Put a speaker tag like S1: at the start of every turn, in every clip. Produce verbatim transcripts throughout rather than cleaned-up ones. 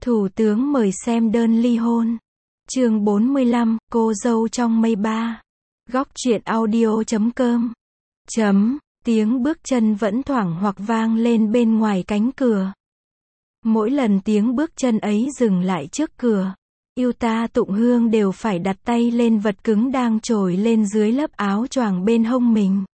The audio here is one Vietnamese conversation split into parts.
S1: Thủ tướng mời xem đơn ly hôn. Chương bốn mươi lăm, cô dâu trong mây ba. Góc truyện audio chấm com. Chấm, tiếng bước chân vẫn thoảng hoặc vang lên bên ngoài cánh cửa. Mỗi lần tiếng bước chân ấy dừng lại trước cửa, Yuta Tụng Hương đều phải đặt tay lên vật cứng đang trồi lên dưới lớp áo choàng bên hông mình.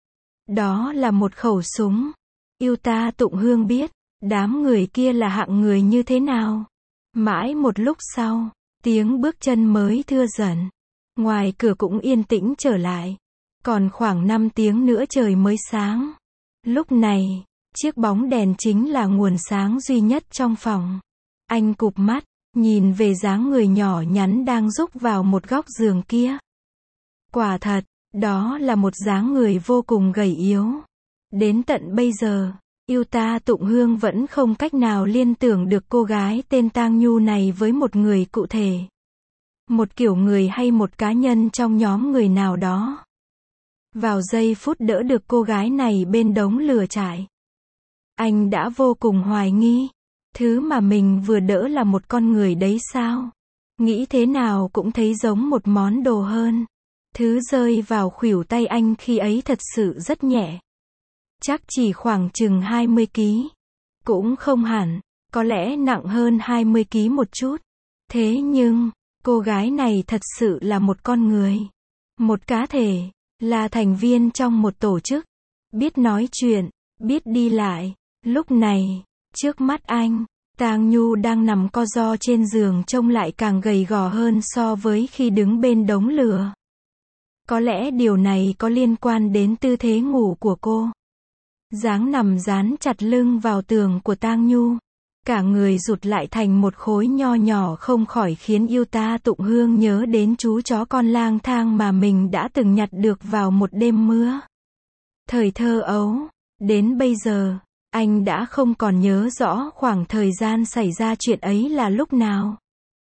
S1: Đó là một khẩu súng. Yuta Tụng Hương biết, đám người kia là hạng người như thế nào. Mãi một lúc sau, tiếng bước chân mới thưa dần. Ngoài cửa cũng yên tĩnh trở lại. Còn khoảng năm tiếng nữa trời mới sáng. Lúc này, chiếc bóng đèn chính là nguồn sáng duy nhất trong phòng. Anh cụp mắt, nhìn về dáng người nhỏ nhắn đang rúc vào một góc giường kia. Quả thật, đó là một dáng người vô cùng gầy yếu. Đến tận bây giờ, Yuta Tụng Hương vẫn không cách nào liên tưởng được cô gái tên Tang Nhu này với một người cụ thể. Một kiểu người hay một cá nhân trong nhóm người nào đó. Vào giây phút đỡ được cô gái này bên đống lửa trại, anh đã vô cùng hoài nghi. Thứ mà mình vừa đỡ là một con người đấy sao? Nghĩ thế nào cũng thấy giống một món đồ hơn. Thứ rơi vào khuỷu tay anh khi ấy thật sự rất nhẹ. Chắc chỉ khoảng chừng hai mươi ki lô gam. Cũng không hẳn, có lẽ nặng hơn hai mươi ki lô gam một chút. Thế nhưng, cô gái này thật sự là một con người. Một cá thể, là thành viên trong một tổ chức. Biết nói chuyện, biết đi lại. Lúc này, trước mắt anh, Tang Nhu đang nằm co ro trên giường trông lại càng gầy gò hơn so với khi đứng bên đống lửa. Có lẽ điều này có liên quan đến tư thế ngủ của cô. Dáng nằm dán chặt lưng vào tường của Tang Nhu, cả người rụt lại thành một khối nho nhỏ không khỏi khiến Yuta Tụng Hương nhớ đến chú chó con lang thang mà mình đã từng nhặt được vào một đêm mưa. Thời thơ ấu, đến bây giờ, anh đã không còn nhớ rõ khoảng thời gian xảy ra chuyện ấy là lúc nào.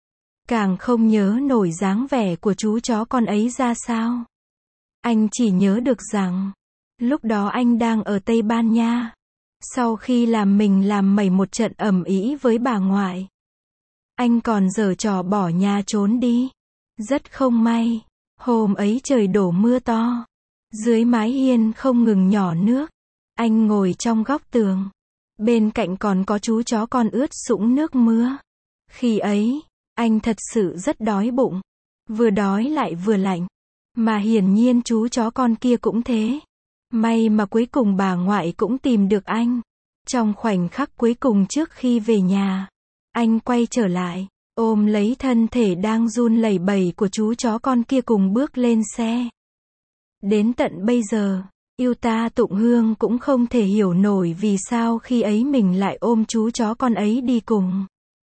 S1: Càng không nhớ nổi dáng vẻ của chú chó con ấy ra sao. Anh chỉ nhớ được rằng, lúc đó anh đang ở Tây Ban Nha. Sau khi làm mình làm mẩy một trận ầm ĩ với bà ngoại, anh còn giở trò bỏ nhà trốn đi. Rất không may, hôm ấy trời đổ mưa to. Dưới mái hiên không ngừng nhỏ nước. Anh ngồi trong góc tường. Bên cạnh còn có chú chó con ướt sũng nước mưa. Khi ấy, anh thật sự rất đói bụng. Vừa đói lại vừa lạnh. Mà hiển nhiên chú chó con kia cũng thế. May mà cuối cùng bà ngoại cũng tìm được anh. Trong khoảnh khắc cuối cùng trước khi về nhà, anh quay trở lại, ôm lấy thân thể đang run lẩy bẩy của chú chó con kia cùng bước lên xe. Đến tận bây giờ, Yuta Tụng Hương cũng không thể hiểu nổi vì sao khi ấy mình lại ôm chú chó con ấy đi cùng.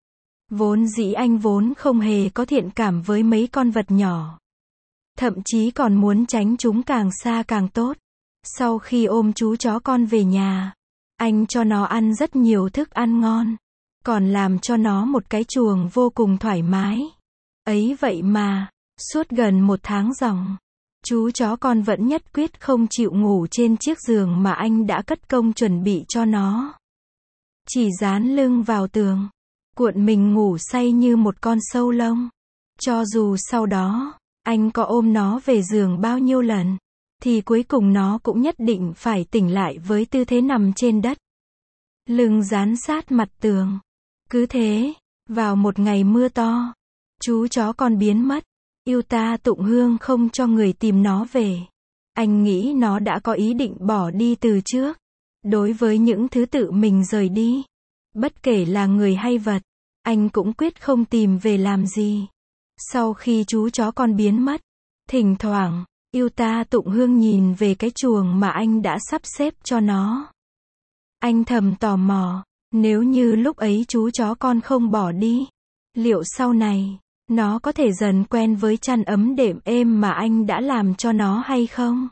S1: Vốn dĩ anh vốn không hề có thiện cảm với mấy con vật nhỏ. Thậm chí còn muốn tránh chúng càng xa càng tốt. Sau khi ôm chú chó con về nhà, anh cho nó ăn rất nhiều thức ăn ngon. Còn làm cho nó một cái chuồng vô cùng thoải mái. Ấy vậy mà, suốt gần một tháng ròng, chú chó con vẫn nhất quyết không chịu ngủ trên chiếc giường mà anh đã cất công chuẩn bị cho nó. Chỉ dán lưng vào tường, cuộn mình ngủ say như một con sâu lông. Cho dù sau đó, anh có ôm nó về giường bao nhiêu lần, thì cuối cùng nó cũng nhất định phải tỉnh lại với tư thế nằm trên đất. Lưng dán sát mặt tường. Cứ thế, vào một ngày mưa to, chú chó con biến mất. Yuta Tụng Hương không cho người tìm nó về. Anh nghĩ nó đã có ý định bỏ đi từ trước. Đối với những thứ tự mình rời đi, bất kể là người hay vật, anh cũng quyết không tìm về làm gì. Sau khi chú chó con biến mất, thỉnh thoảng, Yuta Tụng Hương nhìn về cái chuồng mà anh đã sắp xếp cho nó. Anh thầm tò mò, nếu như lúc ấy chú chó con không bỏ đi, liệu sau này, nó có thể dần quen với chăn ấm đệm êm mà anh đã làm cho nó hay không?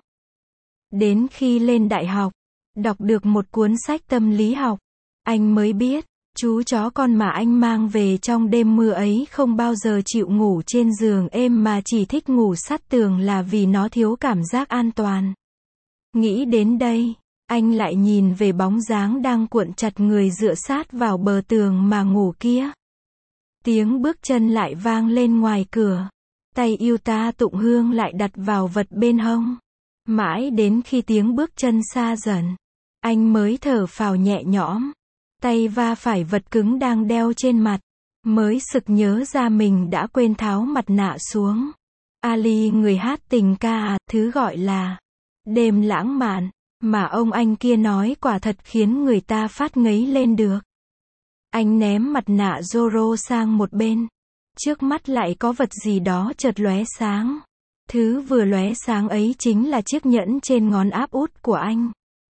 S1: Đến khi lên đại học, đọc được một cuốn sách tâm lý học, anh mới biết, chú chó con mà anh mang về trong đêm mưa ấy không bao giờ chịu ngủ trên giường êm mà chỉ thích ngủ sát tường là vì nó thiếu cảm giác an toàn. Nghĩ đến đây, anh lại nhìn về bóng dáng đang cuộn chặt người dựa sát vào bờ tường mà ngủ kia. Tiếng bước chân lại vang lên ngoài cửa. Tay Yuta Tụng Hương lại đặt vào vật bên hông. Mãi đến khi tiếng bước chân xa dần, anh mới thở phào nhẹ nhõm. Tay va phải vật cứng đang đeo trên mặt, mới sực nhớ ra mình đã quên tháo mặt nạ xuống. Ali người hát tình ca à, thứ gọi là đêm lãng mạn, mà ông anh kia nói quả thật khiến người ta phát ngấy lên được. Anh ném mặt nạ Zorro sang một bên. Trước mắt lại có vật gì đó chợt lóe sáng. Thứ vừa lóe sáng ấy chính là chiếc nhẫn trên ngón áp út của anh.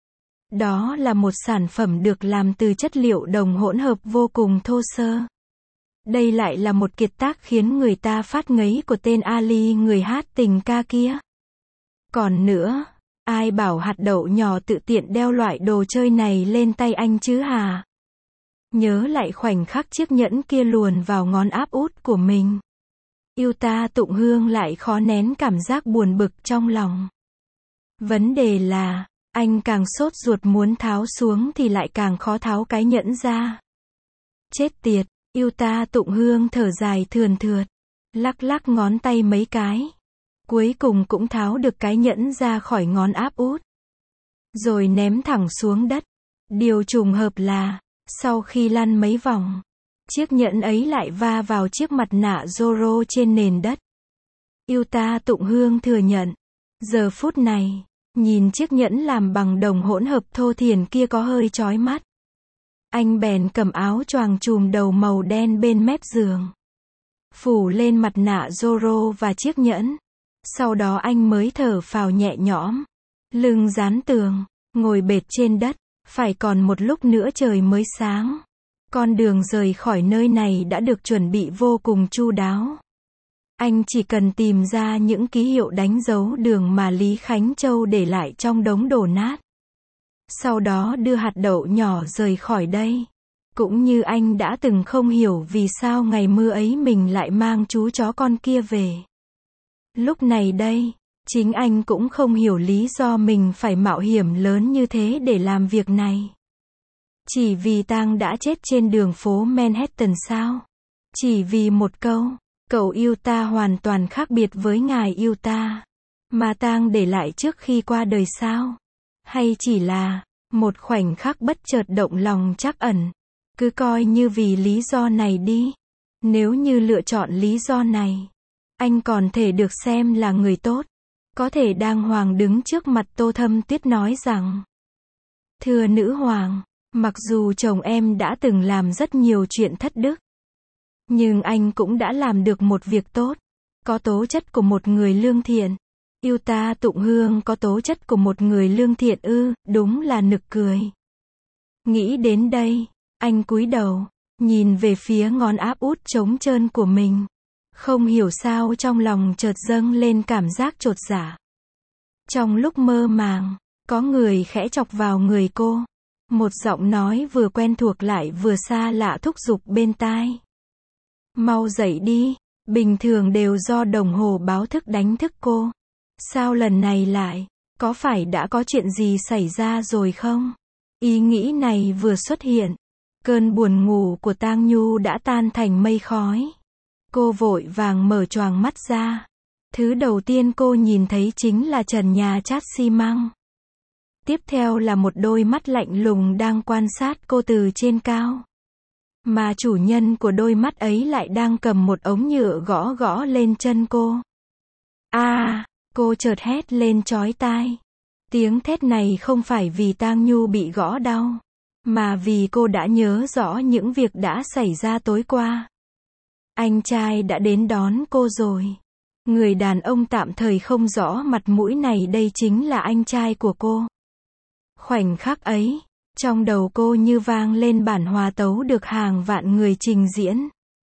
S1: Đó là một sản phẩm được làm từ chất liệu đồng hỗn hợp vô cùng thô sơ. Đây lại là một kiệt tác khiến người ta phát ngấy của tên Ali người hát tình ca kia. Còn nữa, ai bảo hạt đậu nhỏ tự tiện đeo loại đồ chơi này lên tay anh chứ hả? Nhớ lại khoảnh khắc chiếc nhẫn kia luồn vào ngón áp út của mình. Yuta Tụng Hương lại khó nén cảm giác buồn bực trong lòng. Vấn đề là, anh càng sốt ruột muốn tháo xuống thì lại càng khó tháo cái nhẫn ra. Chết tiệt, Yuta Tụng Hương thở dài thườn thượt, lắc lắc ngón tay mấy cái. Cuối cùng cũng tháo được cái nhẫn ra khỏi ngón áp út. Rồi ném thẳng xuống đất. Điều trùng hợp là, sau khi lăn mấy vòng, chiếc nhẫn ấy lại va vào chiếc mặt nạ Zorro trên nền đất. Yuta Tụng Hương thừa nhận, giờ phút này, nhìn chiếc nhẫn làm bằng đồng hỗn hợp thô thiển kia có hơi chói mắt. Anh bèn cầm áo choàng trùm đầu màu đen bên mép giường, phủ lên mặt nạ Zorro và chiếc nhẫn. Sau đó anh mới thở phào nhẹ nhõm, lưng dán tường, ngồi bệt trên đất. Phải còn một lúc nữa trời mới sáng. Con đường rời khỏi nơi này đã được chuẩn bị vô cùng chu đáo. Anh chỉ cần tìm ra những ký hiệu đánh dấu đường mà Lý Khánh Châu để lại trong đống đổ nát. Sau đó đưa hạt đậu nhỏ rời khỏi đây. Cũng như anh đã từng không hiểu vì sao ngày mưa ấy mình lại mang chú chó con kia về. Lúc này đây, chính anh cũng không hiểu lý do mình phải mạo hiểm lớn như thế để làm việc này. Chỉ vì Tang đã chết trên đường phố Manhattan sao? Chỉ vì một câu, cậu Yuta hoàn toàn khác biệt với ngài Yuta, mà Tang để lại trước khi qua đời sao? Hay chỉ là một khoảnh khắc bất chợt động lòng trắc ẩn? Cứ coi như vì lý do này đi. Nếu như lựa chọn lý do này, anh còn thể được xem là người tốt. Có thể đàng hoàng đứng trước mặt Tô Thâm Tuyết nói rằng: thưa nữ hoàng, mặc dù chồng em đã từng làm rất nhiều chuyện thất đức, nhưng anh cũng đã làm được một việc tốt. Có tố chất của một người lương thiện. Yuta Tụng Hương có tố chất của một người lương thiện ư? Đúng là nực cười. Nghĩ đến đây, anh cúi đầu, nhìn về phía ngón áp út trống trơn của mình. Không hiểu sao trong lòng chợt dâng lên cảm giác chột dạ. Trong lúc mơ màng, có người khẽ chọc vào người cô. Một giọng nói vừa quen thuộc lại vừa xa lạ thúc giục bên tai. Mau dậy đi, bình thường đều do đồng hồ báo thức đánh thức cô. Sao lần này lại, có phải đã có chuyện gì xảy ra rồi không? Ý nghĩ này vừa xuất hiện, cơn buồn ngủ của Tang Nhu đã tan thành mây khói. Cô vội vàng mở choàng mắt ra. Thứ đầu tiên cô nhìn thấy chính là trần nhà chát xi măng. Tiếp theo là một đôi mắt lạnh lùng đang quan sát cô từ trên cao. Mà chủ nhân của đôi mắt ấy lại đang cầm một ống nhựa gõ gõ lên chân cô. A, à, cô chợt hét lên chói tai. Tiếng thét này không phải vì Tang Nhu bị gõ đau, mà vì cô đã nhớ rõ những việc đã xảy ra tối qua. Anh trai đã đến đón cô rồi. Người đàn ông tạm thời không rõ mặt mũi này đây chính là anh trai của cô. Khoảnh khắc ấy, trong đầu cô như vang lên bản hòa tấu được hàng vạn người trình diễn.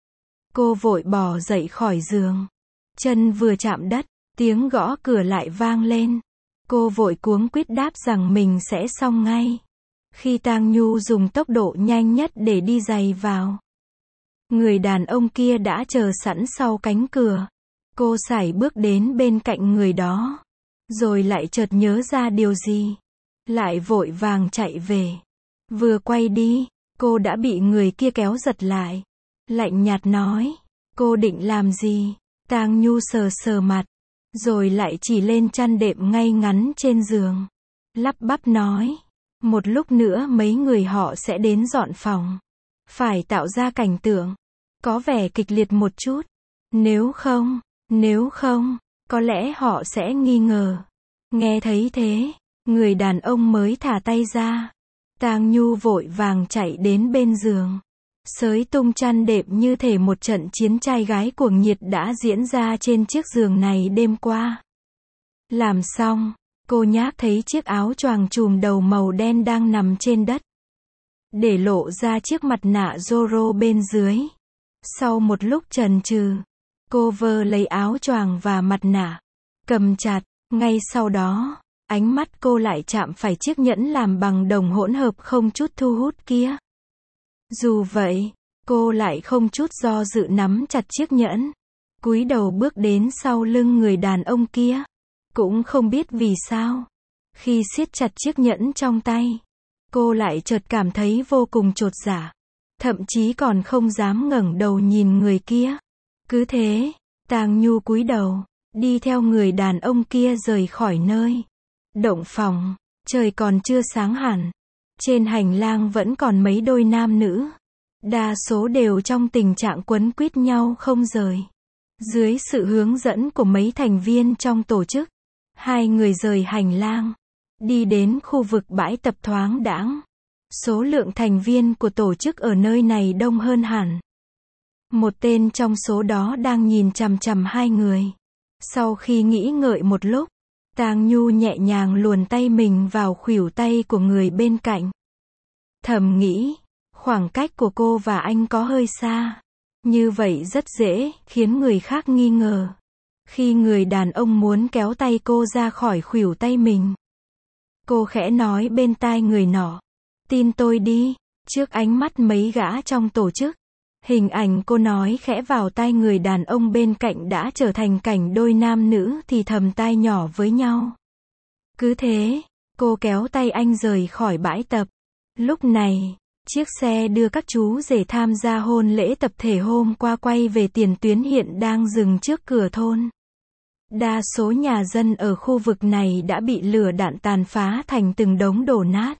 S1: Cô vội bò dậy khỏi giường. Chân vừa chạm đất, tiếng gõ cửa lại vang lên. Cô vội cuống quýt đáp rằng mình sẽ xong ngay. Khi Tang Nhu dùng tốc độ nhanh nhất để đi giày vào, người đàn ông kia đã chờ sẵn sau cánh cửa. Cô sải bước đến bên cạnh người đó, rồi lại chợt nhớ ra điều gì, lại vội vàng chạy về. Vừa quay đi, cô đã bị người kia kéo giật lại. lạnh nhạt nói. Cô định làm gì? Tang Nhu sờ sờ mặt, rồi lại chỉ lên chăn đệm ngay ngắn trên giường. Lắp bắp nói. Một lúc nữa mấy người họ sẽ đến dọn phòng. Phải tạo ra cảnh tượng có vẻ kịch liệt một chút. Nếu không, nếu không, có lẽ họ sẽ nghi ngờ. Nghe thấy thế, người đàn ông mới thả tay ra. Tang Nhu vội vàng chạy đến bên giường, xới tung chăn đệm như thể một trận chiến trai gái cuồng nhiệt đã diễn ra trên chiếc giường này đêm qua. Làm xong, cô nhác thấy chiếc áo choàng trùm đầu màu đen đang nằm trên đất, để lộ ra chiếc mặt nạ Zorro bên dưới. Sau một lúc chần chừ, cô vơ lấy áo choàng và mặt nạ, cầm chặt. Ngay sau đó, ánh mắt cô lại chạm phải chiếc nhẫn làm bằng đồng hỗn hợp không chút thu hút kia. Dù vậy, cô lại không chút do dự nắm chặt chiếc nhẫn, cúi đầu bước đến sau lưng người đàn ông kia. Cũng không biết vì sao, khi siết chặt chiếc nhẫn trong tay, cô lại chợt cảm thấy vô cùng chột dạ, thậm chí còn không dám ngẩng đầu nhìn người kia. Cứ thế, Tang Nhu cúi đầu, đi theo người đàn ông kia rời khỏi nơi động phòng. Trời còn chưa sáng hẳn, trên hành lang vẫn còn mấy đôi nam nữ, đa số đều trong tình trạng quấn quýt nhau không rời. Dưới sự hướng dẫn của mấy thành viên trong tổ chức, hai người rời hành lang, đi đến khu vực bãi tập thoáng đãng. Số lượng thành viên của tổ chức ở nơi này đông hơn hẳn. Một tên trong số đó đang nhìn chằm chằm hai người. Sau khi nghĩ ngợi một lúc, Tang Nhu nhẹ nhàng luồn tay mình vào khuỷu tay của người bên cạnh. Thầm nghĩ, khoảng cách của cô và anh có hơi xa. Như vậy rất dễ khiến người khác nghi ngờ. Khi người đàn ông muốn kéo tay cô ra khỏi khuỷu tay mình, cô khẽ nói bên tai người nọ. Tin tôi đi. Trước ánh mắt mấy gã trong tổ chức, hình ảnh cô nói khẽ vào tai người đàn ông bên cạnh đã trở thành cảnh đôi nam nữ thì thầm tai nhỏ với nhau. Cứ thế, cô kéo tay anh rời khỏi bãi tập. Lúc này, chiếc xe đưa các chú rể tham gia hôn lễ tập thể hôm qua quay về tiền tuyến hiện đang dừng trước cửa thôn. Đa số nhà dân ở khu vực này đã bị lửa đạn tàn phá thành từng đống đổ nát.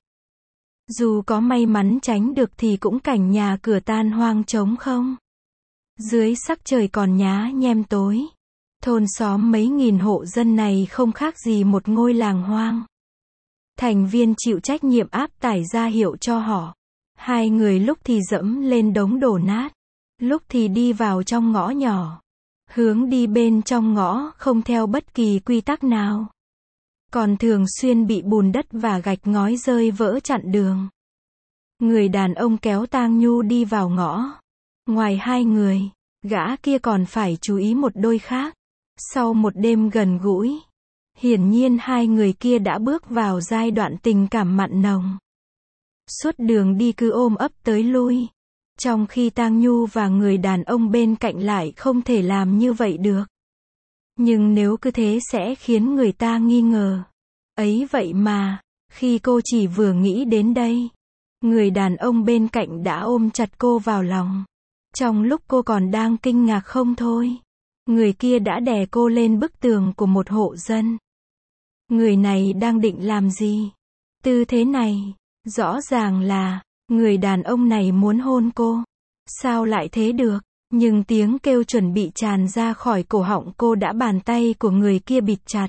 S1: Dù có may mắn tránh được thì cũng cảnh nhà cửa tan hoang trống không. Dưới sắc trời còn nhá nhem tối, thôn xóm mấy nghìn hộ dân này không khác gì một ngôi làng hoang. Thành viên chịu trách nhiệm áp tải ra hiệu cho họ. Hai người lúc thì dẫm lên đống đổ nát, lúc thì đi vào trong ngõ nhỏ. Hướng đi bên trong ngõ không theo bất kỳ quy tắc nào. Còn thường xuyên bị bùn đất và gạch ngói rơi vỡ chặn đường. Người đàn ông kéo Tang Nhu đi vào ngõ. Ngoài hai người, gã kia còn phải chú ý một đôi khác. Sau một đêm gần gũi, hiển nhiên hai người kia đã bước vào giai đoạn tình cảm mặn nồng. Suốt đường đi cứ ôm ấp tới lui. Trong khi Tang Nhu và người đàn ông bên cạnh lại không thể làm như vậy được. Nhưng nếu cứ thế sẽ khiến người ta nghi ngờ. Ấy vậy mà, khi cô chỉ vừa nghĩ đến đây, người đàn ông bên cạnh đã ôm chặt cô vào lòng. Trong lúc cô còn đang kinh ngạc không thôi, người kia đã đè cô lên bức tường của một hộ dân. Người này đang định làm gì? Tư thế này, rõ ràng là, người đàn ông này muốn hôn cô. Sao lại thế được? Nhưng tiếng kêu chuẩn bị tràn ra khỏi cổ họng cô đã bàn tay của người kia bịt chặt.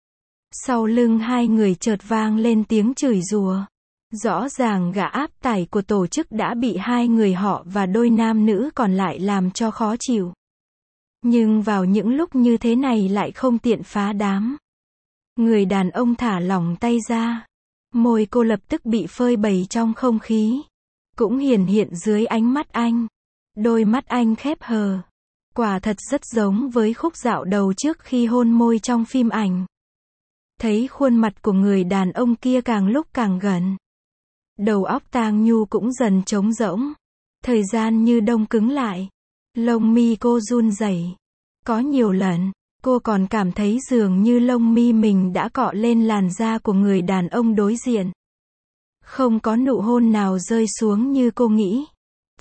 S1: Sau lưng hai người chợt vang lên tiếng chửi rủa. Rõ ràng gã áp tải của tổ chức đã bị hai người họ và đôi nam nữ còn lại làm cho khó chịu. Nhưng vào những lúc như thế này lại không tiện phá đám. Người đàn ông thả lỏng tay ra. Môi cô lập tức bị phơi bày trong không khí. Cũng hiển hiện dưới ánh mắt anh. Đôi mắt anh khép hờ. Quả thật rất giống với khúc dạo đầu trước khi hôn môi trong phim ảnh. Thấy khuôn mặt của người đàn ông kia càng lúc càng gần. Đầu óc Tang Nhu cũng dần trống rỗng. Thời gian như đông cứng lại. Lông mi cô run rẩy. Có nhiều lần, cô còn cảm thấy dường như lông mi mình đã cọ lên làn da của người đàn ông đối diện. Không có nụ hôn nào rơi xuống như cô nghĩ.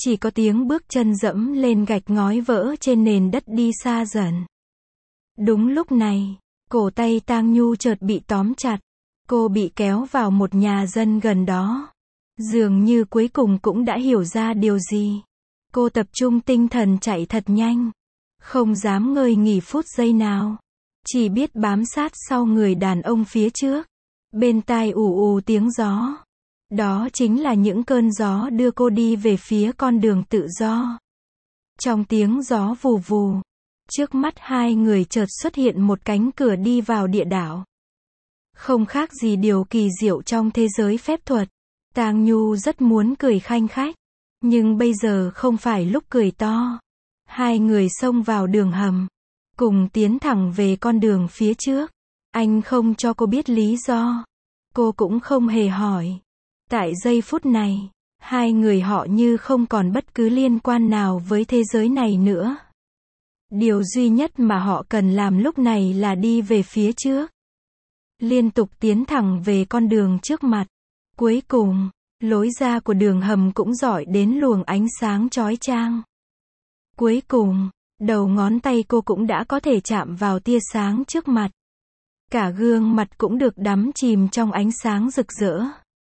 S1: Chỉ có tiếng bước chân dẫm lên gạch ngói vỡ trên nền đất đi xa dần. Đúng lúc này, cổ tay Tang Nhu chợt bị tóm chặt. Cô bị kéo vào một nhà dân gần đó. Dường như cuối cùng cũng đã hiểu ra điều gì. Cô tập trung tinh thần chạy thật nhanh. Không dám ngơi nghỉ phút giây nào. Chỉ biết bám sát sau người đàn ông phía trước. Bên tai ù ù tiếng gió. Đó chính là những cơn gió đưa cô đi về phía con đường tự do. Trong tiếng gió vù vù, trước mắt hai người chợt xuất hiện một cánh cửa đi vào địa đảo. Không khác gì điều kỳ diệu trong thế giới phép thuật. Tang Nhu rất muốn cười khanh khách, nhưng bây giờ không phải lúc cười to. Hai người xông vào đường hầm, cùng tiến thẳng về con đường phía trước. Anh không cho cô biết lý do. Cô cũng không hề hỏi. Tại giây phút này, hai người họ như không còn bất cứ liên quan nào với thế giới này nữa. Điều duy nhất mà họ cần làm lúc này là đi về phía trước. Liên tục tiến thẳng về con đường trước mặt. Cuối cùng, lối ra của đường hầm cũng rọi đến luồng ánh sáng chói chang. Cuối cùng, đầu ngón tay cô cũng đã có thể chạm vào tia sáng trước mặt. Cả gương mặt cũng được đắm chìm trong ánh sáng rực rỡ.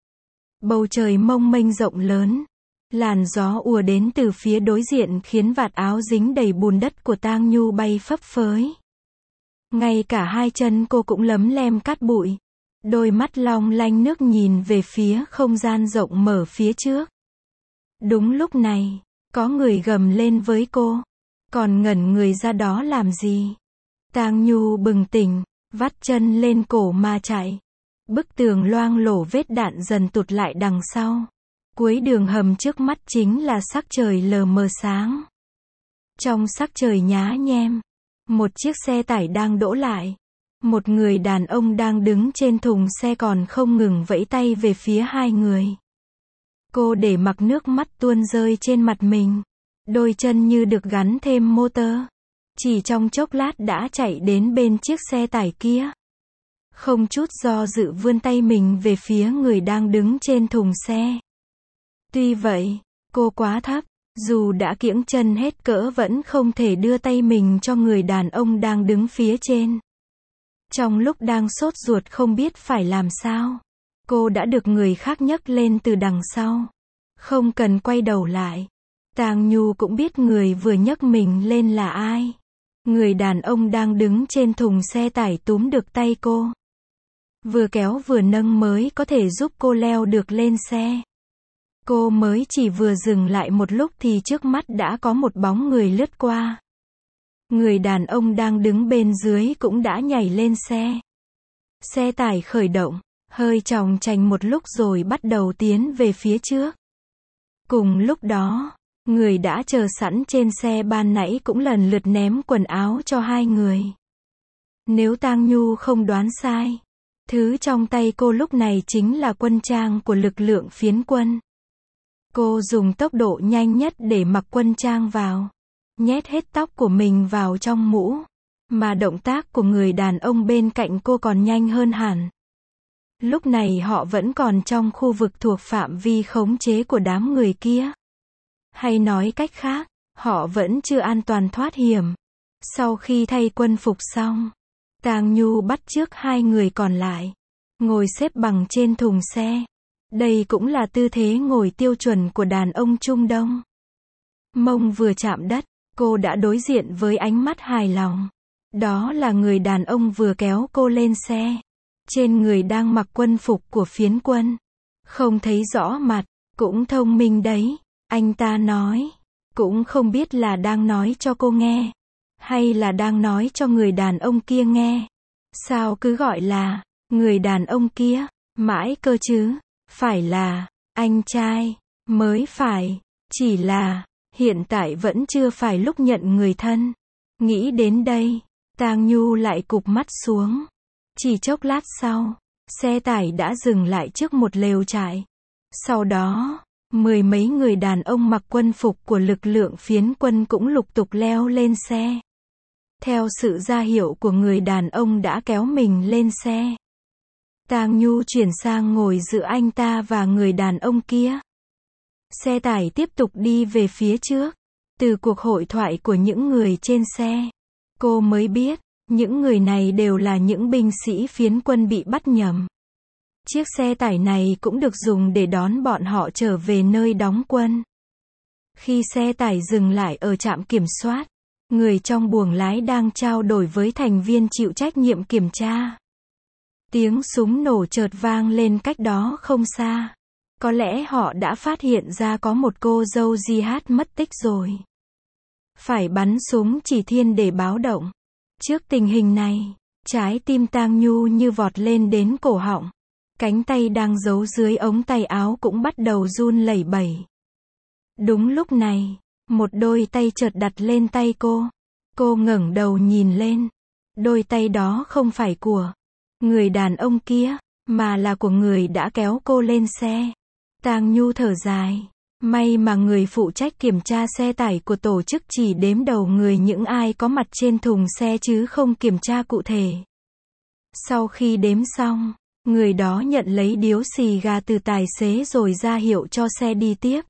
S1: Bầu trời mông mênh rộng lớn. Làn gió ùa đến từ phía đối diện khiến vạt áo dính đầy bùn đất của Tang Nhu bay phấp phới. Ngay cả hai chân cô cũng lấm lem cát bụi. Đôi mắt long lanh nước nhìn về phía không gian rộng mở phía trước. Đúng lúc này, có người gầm lên với cô. Còn ngẩn người ra đó làm gì? Tang Nhu bừng tỉnh, vắt chân lên cổ mà chạy. Bức tường loang lổ vết đạn dần tụt lại đằng sau. Cuối đường hầm trước mắt chính là sắc trời lờ mờ sáng. Trong sắc trời nhá nhem, một chiếc xe tải đang đỗ lại. Một người đàn ông đang đứng trên thùng xe còn không ngừng vẫy tay về phía hai người. Cô để mặc nước mắt tuôn rơi trên mặt mình. Đôi chân như được gắn thêm motor. Chỉ trong chốc lát đã chạy đến bên chiếc xe tải kia. Không chút do dự vươn tay mình về phía người đang đứng trên thùng xe. Tuy vậy, cô quá thấp, dù đã kiễng chân hết cỡ vẫn không thể đưa tay mình cho người đàn ông đang đứng phía trên. Trong lúc đang sốt ruột không biết phải làm sao, cô đã được người khác nhấc lên từ đằng sau. Không cần quay đầu lại. Tang Nhu cũng biết người vừa nhấc mình lên là ai. Người đàn ông đang đứng trên thùng xe tải túm được tay cô. Vừa kéo vừa nâng mới có thể giúp cô leo được lên xe. Cô mới chỉ vừa dừng lại một lúc thì trước mắt đã có một bóng người lướt qua. Người đàn ông đang đứng bên dưới cũng đã nhảy lên xe. Xe tải khởi động, hơi chòng chành một lúc rồi bắt đầu tiến về phía trước. Cùng lúc đó, người đã chờ sẵn trên xe ban nãy cũng lần lượt ném quần áo cho hai người. Nếu Tang Nhu không đoán sai, thứ trong tay cô lúc này chính là quân trang của lực lượng phiến quân. Cô dùng tốc độ nhanh nhất để mặc quân trang vào. Nhét hết tóc của mình vào trong mũ. Mà động tác của người đàn ông bên cạnh cô còn nhanh hơn hẳn. Lúc này họ vẫn còn trong khu vực thuộc phạm vi khống chế của đám người kia. Hay nói cách khác, họ vẫn chưa an toàn thoát hiểm. Sau khi thay quân phục xong, Tang Nhu bắt chước hai người còn lại. Ngồi xếp bằng trên thùng xe. Đây cũng là tư thế ngồi tiêu chuẩn của đàn ông Trung Đông. Mông vừa chạm đất, cô đã đối diện với ánh mắt hài lòng. Đó là người đàn ông vừa kéo cô lên xe. Trên người đang mặc quân phục của phiến quân. Không thấy rõ mặt, cũng thông minh đấy. Anh ta nói, cũng không biết là đang nói cho cô nghe. Hay là đang nói cho người đàn ông kia nghe. Sao cứ gọi là, người đàn ông kia, mãi cơ chứ. Phải là, anh trai, mới phải. Chỉ là, hiện tại vẫn chưa phải lúc nhận người thân. Nghĩ đến đây, Tang Nhu lại cụp mắt xuống. Chỉ chốc lát sau, xe tải đã dừng lại trước một lều trại. Sau đó, mười mấy người đàn ông mặc quân phục của lực lượng phiến quân cũng lục tục leo lên xe. Theo sự ra hiệu của người đàn ông đã kéo mình lên xe, Tang Nhu chuyển sang ngồi giữa anh ta và người đàn ông kia. Xe tải tiếp tục đi về phía trước. Từ cuộc hội thoại của những người trên xe, cô mới biết, những người này đều là những binh sĩ phiến quân bị bắt nhầm. Chiếc xe tải này cũng được dùng để đón bọn họ trở về nơi đóng quân. Khi xe tải dừng lại ở trạm kiểm soát, người trong buồng lái đang trao đổi với thành viên chịu trách nhiệm kiểm tra. Tiếng súng nổ chợt vang lên cách đó không xa. Có lẽ họ đã phát hiện ra có một cô dâu Jihad mất tích rồi. Phải bắn súng chỉ thiên để báo động. Trước tình hình này, trái tim Tang Nhu như vọt lên đến cổ họng. Cánh tay đang giấu dưới ống tay áo cũng bắt đầu run lẩy bẩy. Đúng lúc này, một đôi tay chợt đặt lên tay cô. Cô ngẩng đầu nhìn lên. Đôi tay đó không phải của người đàn ông kia, mà là của người đã kéo cô lên xe. Tang Nhu thở dài. May mà người phụ trách kiểm tra xe tải của tổ chức chỉ đếm đầu người những ai có mặt trên thùng xe chứ không kiểm tra cụ thể. Sau khi đếm xong, người đó nhận lấy điếu xì gà từ tài xế rồi ra hiệu cho xe đi tiếp.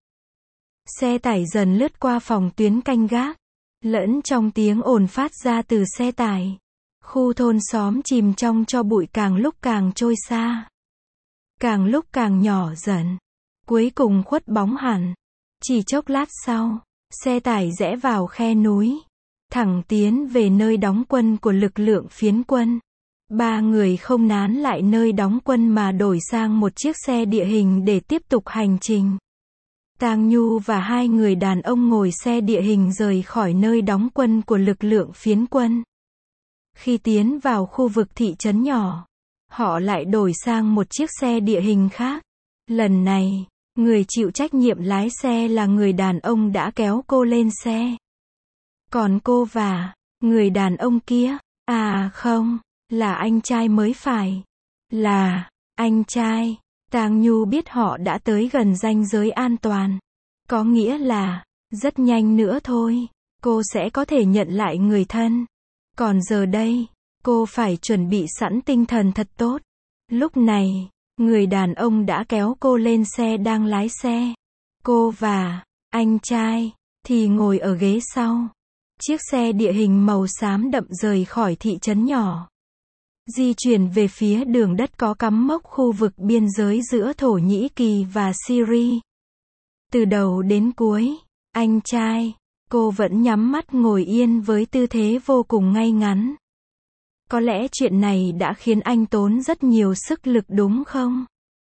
S1: Xe tải dần lướt qua phòng tuyến canh gác. Lẫn trong tiếng ồn phát ra từ xe tải, khu thôn xóm chìm trong tro bụi càng lúc càng trôi xa. Càng lúc càng nhỏ dần. Cuối cùng khuất bóng hẳn. Chỉ chốc lát sau, xe tải rẽ vào khe núi, thẳng tiến về nơi đóng quân của lực lượng phiến quân. Ba người không nán lại nơi đóng quân mà đổi sang một chiếc xe địa hình để tiếp tục hành trình. Tang Nhu và hai người đàn ông ngồi xe địa hình rời khỏi nơi đóng quân của lực lượng phiến quân. Khi tiến vào khu vực thị trấn nhỏ, họ lại đổi sang một chiếc xe địa hình khác. Lần này, người chịu trách nhiệm lái xe là người đàn ông đã kéo cô lên xe. Còn cô và người đàn ông kia, à không, là anh trai mới phải. Là anh trai. Tang Nhu biết họ đã tới gần ranh giới an toàn. Có nghĩa là, rất nhanh nữa thôi, cô sẽ có thể nhận lại người thân. Còn giờ đây, cô phải chuẩn bị sẵn tinh thần thật tốt. Lúc này, người đàn ông đã kéo cô lên xe đang lái xe. Cô và anh trai thì ngồi ở ghế sau. Chiếc xe địa hình màu xám đậm rời khỏi thị trấn nhỏ, di chuyển về phía đường đất có cắm mốc khu vực biên giới giữa Thổ Nhĩ Kỳ và Syria. Từ đầu đến cuối, anh trai, cô vẫn nhắm mắt ngồi yên với tư thế vô cùng ngay ngắn. Có lẽ chuyện này đã khiến anh tốn rất nhiều sức lực đúng không?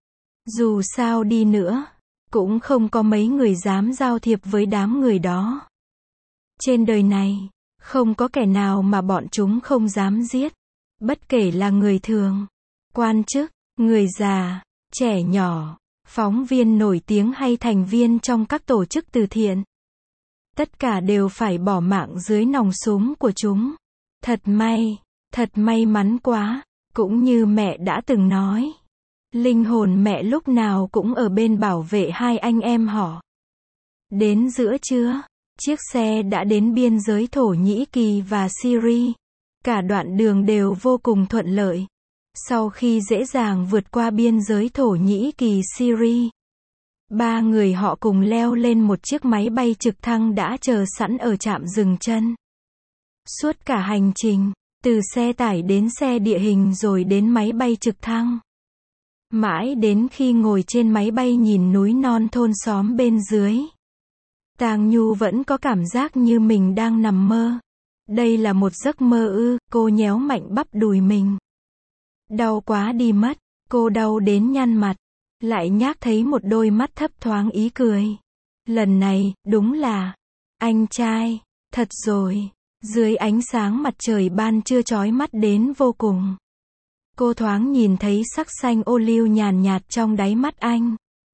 S1: Dù sao đi nữa, cũng không có mấy người dám giao thiệp với đám người đó. Trên đời này, không có kẻ nào mà bọn chúng không dám giết. Bất kể là người thường, quan chức, người già, trẻ nhỏ, phóng viên nổi tiếng hay thành viên trong các tổ chức từ thiện. Tất cả đều phải bỏ mạng dưới nòng súng của chúng. Thật may, thật may mắn quá, cũng như mẹ đã từng nói. Linh hồn mẹ lúc nào cũng ở bên bảo vệ hai anh em họ. Đến giữa trưa, chiếc xe đã đến biên giới Thổ Nhĩ Kỳ và Syria. Cả đoạn đường đều vô cùng thuận lợi. Sau khi dễ dàng vượt qua biên giới Thổ Nhĩ Kỳ Syria, ba người họ cùng leo lên một chiếc máy bay trực thăng đã chờ sẵn ở trạm dừng chân. Suốt cả hành trình, từ xe tải đến xe địa hình rồi đến máy bay trực thăng. Mãi đến khi ngồi trên máy bay nhìn núi non thôn xóm bên dưới, Tang Nhu vẫn có cảm giác như mình đang nằm mơ. Đây là một giấc mơ ư? Cô nhéo mạnh bắp đùi mình. Đau quá đi mất, cô đau đến nhăn mặt. Lại nhác thấy một đôi mắt thấp thoáng ý cười. Lần này, đúng là anh trai, thật rồi. Dưới ánh sáng mặt trời ban trưa chói mắt đến vô cùng, cô thoáng nhìn thấy sắc xanh ô liu nhàn nhạt trong đáy mắt anh.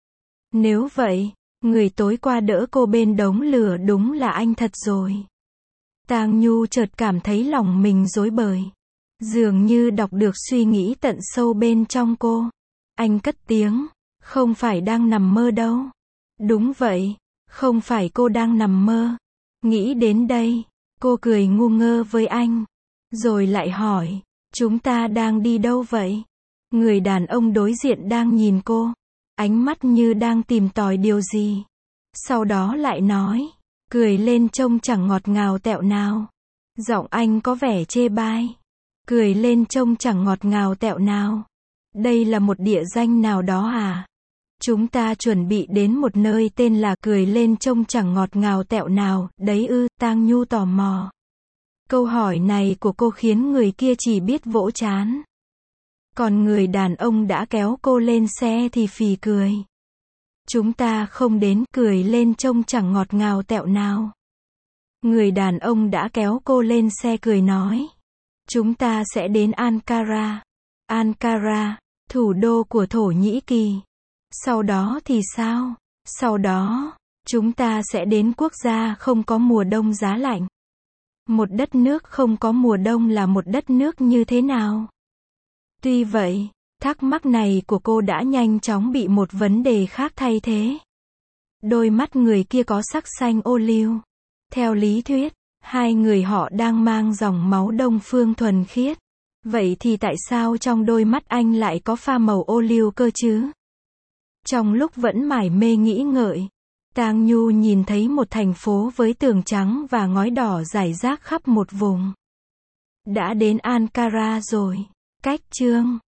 S1: Nếu vậy, người tối qua đỡ cô bên đống lửa đúng là anh thật rồi. Tang Nhu chợt cảm thấy lòng mình rối bời. Dường như đọc được suy nghĩ tận sâu bên trong cô. Anh cất tiếng, không phải đang nằm mơ đâu. Đúng vậy, không phải cô đang nằm mơ. Nghĩ đến đây, cô cười ngu ngơ với anh. Rồi lại hỏi, chúng ta đang đi đâu vậy? Người đàn ông đối diện đang nhìn cô. Ánh mắt như đang tìm tòi điều gì. Sau đó lại nói, cười lên trông chẳng ngọt ngào tẹo nào. Giọng anh có vẻ chê bai. Cười lên trông chẳng ngọt ngào tẹo nào. Đây là một địa danh nào đó à? Chúng ta chuẩn bị đến một nơi tên là cười lên trông chẳng ngọt ngào tẹo nào, đấy ư, Tang Nhu tò mò. Câu hỏi này của cô khiến người kia chỉ biết vỗ trán. Còn người đàn ông đã kéo cô lên xe thì phì cười. Chúng ta không đến, cười lên trông chẳng ngọt ngào tẹo nào. Người đàn ông đã kéo cô lên xe cười nói. Chúng ta sẽ đến Ankara. Ankara, thủ đô của Thổ Nhĩ Kỳ. Sau đó thì sao? Sau đó, chúng ta sẽ đến quốc gia không có mùa đông giá lạnh. Một đất nước không có mùa đông là một đất nước như thế nào? Tuy vậy, thắc mắc này của cô đã nhanh chóng bị một vấn đề khác thay thế. Đôi mắt người kia có sắc xanh ô liu. Theo lý thuyết, hai người họ đang mang dòng máu Đông phương thuần khiết. Vậy thì tại sao trong đôi mắt anh lại có pha màu ô liu cơ chứ? Trong lúc vẫn mải mê nghĩ ngợi, Tang Nhu nhìn thấy một thành phố với tường trắng và ngói đỏ rải rác khắp một vùng. Đã đến Ankara rồi. Cách chương